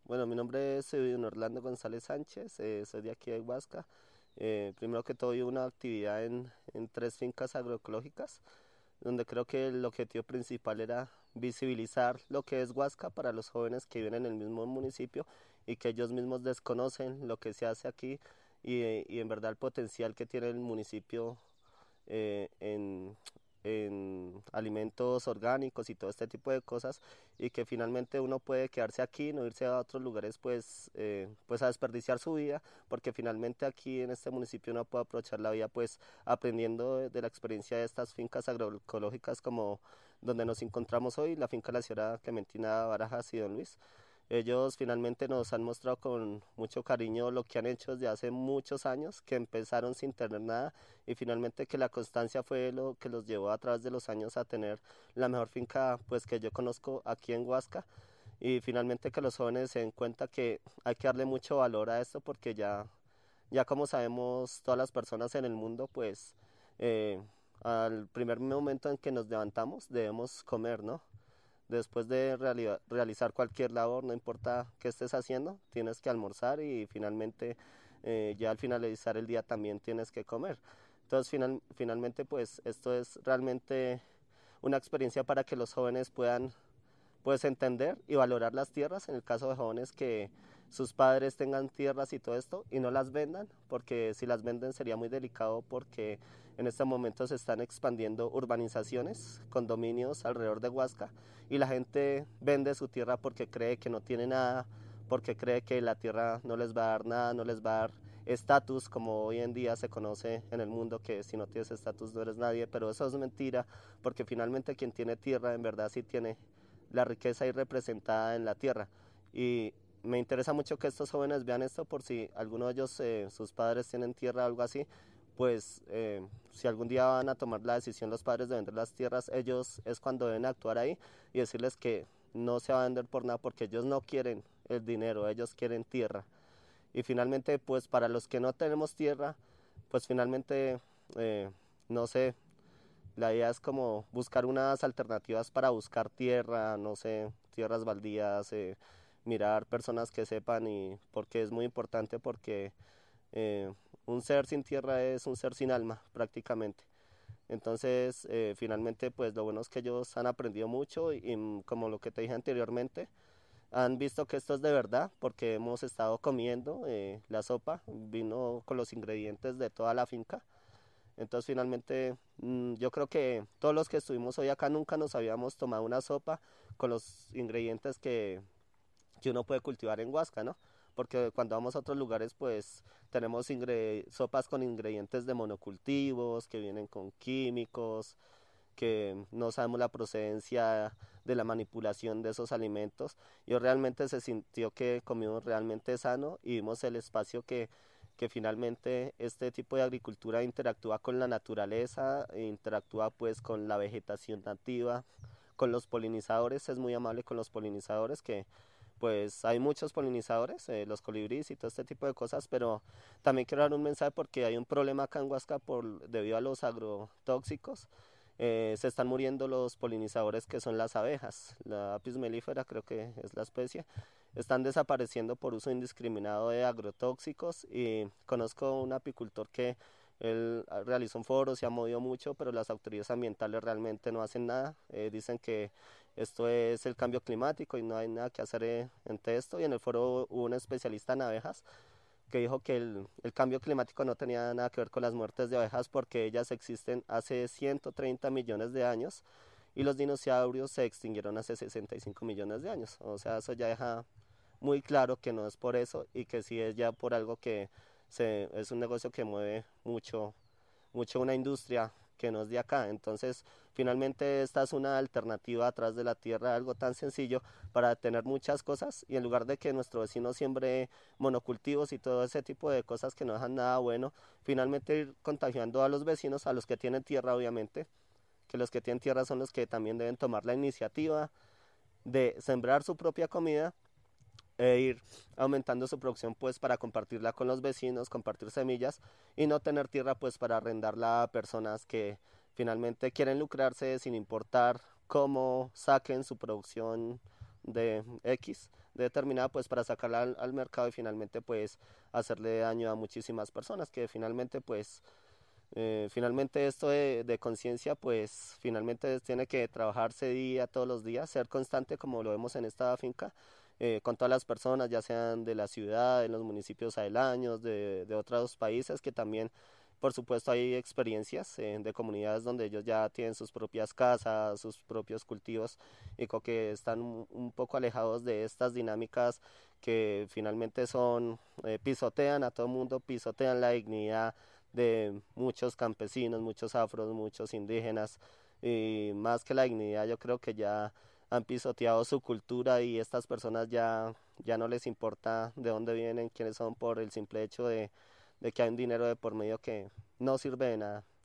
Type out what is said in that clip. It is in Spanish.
Bueno, mi nombre es Orlando González Sánchez, soy de aquí de Huasca. Primero que todo, yo una actividad en tres fincas agroecológicas, donde creo que el objetivo principal era visibilizar lo que es Huasca para los jóvenes que viven en el mismo municipio y que ellos mismos desconocen lo que se hace aquí y en verdad el potencial que tiene el municipio eh, en, en alimentos orgánicos y todo este tipo de cosas y que finalmente uno puede quedarse aquí, no irse a otros lugares pues a desperdiciar su vida, porque finalmente aquí en este municipio uno puede aprovechar la vida pues aprendiendo de la experiencia de estas fincas agroecológicas como donde nos encontramos hoy, la finca La Sierra Clementina Barajas y Don Luis. Ellos finalmente nos han mostrado con mucho cariño lo que han hecho desde hace muchos años, que empezaron sin tener nada y finalmente que la constancia fue lo que los llevó a través de los años a tener la mejor finca pues que yo conozco aquí en Huasca y finalmente que los jóvenes se den cuenta que hay que darle mucho valor a esto porque ya como sabemos todas las personas en el mundo pues eh, al primer momento en que nos levantamos debemos comer, ¿no? Después de realizar cualquier labor, no importa qué estés haciendo, tienes que almorzar y finalmente ya al finalizar el día también tienes que comer. Entonces finalmente pues esto es realmente una experiencia para que los jóvenes puedan pues entender y valorar las tierras en el caso de jóvenes que sus padres tengan tierras y todo esto y no las vendan, porque si las venden sería muy delicado porque en este momento se están expandiendo urbanizaciones, condominios alrededor de Huasca y la gente vende su tierra porque cree que no tiene nada, porque cree que la tierra no les va a dar nada, no les va a dar estatus, como hoy en día se conoce en el mundo que si no tienes estatus no eres nadie, pero eso es mentira, porque finalmente quien tiene tierra en verdad sí tiene la riqueza ahí representada en la tierra. Y me interesa mucho que estos jóvenes vean esto por si alguno de ellos, sus padres tienen tierra o algo así, pues si algún día van a tomar la decisión los padres de vender las tierras, ellos es cuando deben actuar ahí y decirles que no se va a vender por nada porque ellos no quieren el dinero, ellos quieren tierra. Y finalmente, pues para los que no tenemos tierra, pues finalmente, no sé, la idea es como buscar unas alternativas para buscar tierra, no sé, tierras baldías, mirar personas que sepan y porque es muy importante porque eh, un ser sin tierra es un ser sin alma prácticamente. Entonces, finalmente, pues lo bueno es que ellos han aprendido mucho y como lo que te dije anteriormente, han visto que esto es de verdad porque hemos estado comiendo la sopa, vino con los ingredientes de toda la finca entonces finalmente yo creo que todos los que estuvimos hoy acá nunca nos habíamos tomado una sopa con los ingredientes que uno puede cultivar en Huasca, ¿no? Porque cuando vamos a otros lugares pues tenemos sopas con ingredientes de monocultivos que vienen con químicos, que no sabemos la procedencia de la manipulación de esos alimentos. Yo realmente se sintió que comimos realmente sano y vimos el espacio que finalmente este tipo de agricultura interactúa con la naturaleza, e interactúa pues con la vegetación nativa, con los polinizadores, es muy amable con los polinizadores que pues hay muchos polinizadores, los colibríes y todo este tipo de cosas, pero también quiero dar un mensaje porque hay un problema acá en Huasca debido a los agrotóxicos. Se están muriendo los polinizadores que son las abejas, la apis mellifera creo que es la especie, están desapareciendo por uso indiscriminado de agrotóxicos y conozco un apicultor que él realizó un foro, se ha movido mucho, pero las autoridades ambientales realmente no hacen nada, dicen que esto es el cambio climático y no hay nada que hacer ante esto y en el foro hubo un especialista en abejas que dijo que el cambio climático no tenía nada que ver con las muertes de abejas porque ellas existen hace 130 millones de años y los dinosaurios se extinguieron hace 65 millones de años. O sea, eso ya deja muy claro que no es por eso y que sí es ya por algo que es un negocio que mueve mucho una industria que no es de acá. Entonces, finalmente esta es una alternativa atrás de la tierra, algo tan sencillo para tener muchas cosas y en lugar de que nuestro vecino siembre monocultivos y todo ese tipo de cosas que no dejan nada bueno, finalmente ir contagiando a los vecinos, a los que tienen tierra obviamente, que los que tienen tierra son los que también deben tomar la iniciativa de sembrar su propia comida e ir aumentando su producción pues para compartirla con los vecinos, compartir semillas y no tener tierra pues para arrendarla a personas que finalmente quieren lucrarse sin importar cómo saquen su producción de X determinada pues para sacarla al mercado y finalmente pues hacerle daño a muchísimas personas que finalmente pues finalmente esto de conciencia pues finalmente tiene que trabajarse día todos los días, ser constante como lo vemos en esta finca, con todas las personas, ya sean de la ciudad, de los municipios aledaños, de otros países que también, por supuesto, hay experiencias de comunidades donde ellos ya tienen sus propias casas, sus propios cultivos y como que están un poco alejados de estas dinámicas que finalmente son, pisotean a todo el mundo, pisotean la dignidad de muchos campesinos, muchos afros, muchos indígenas y más que la dignidad yo creo que ya han pisoteado su cultura y estas personas ya no les importa de dónde vienen, quiénes son por el simple hecho de que hay un dinero de por medio que no sirve de nada.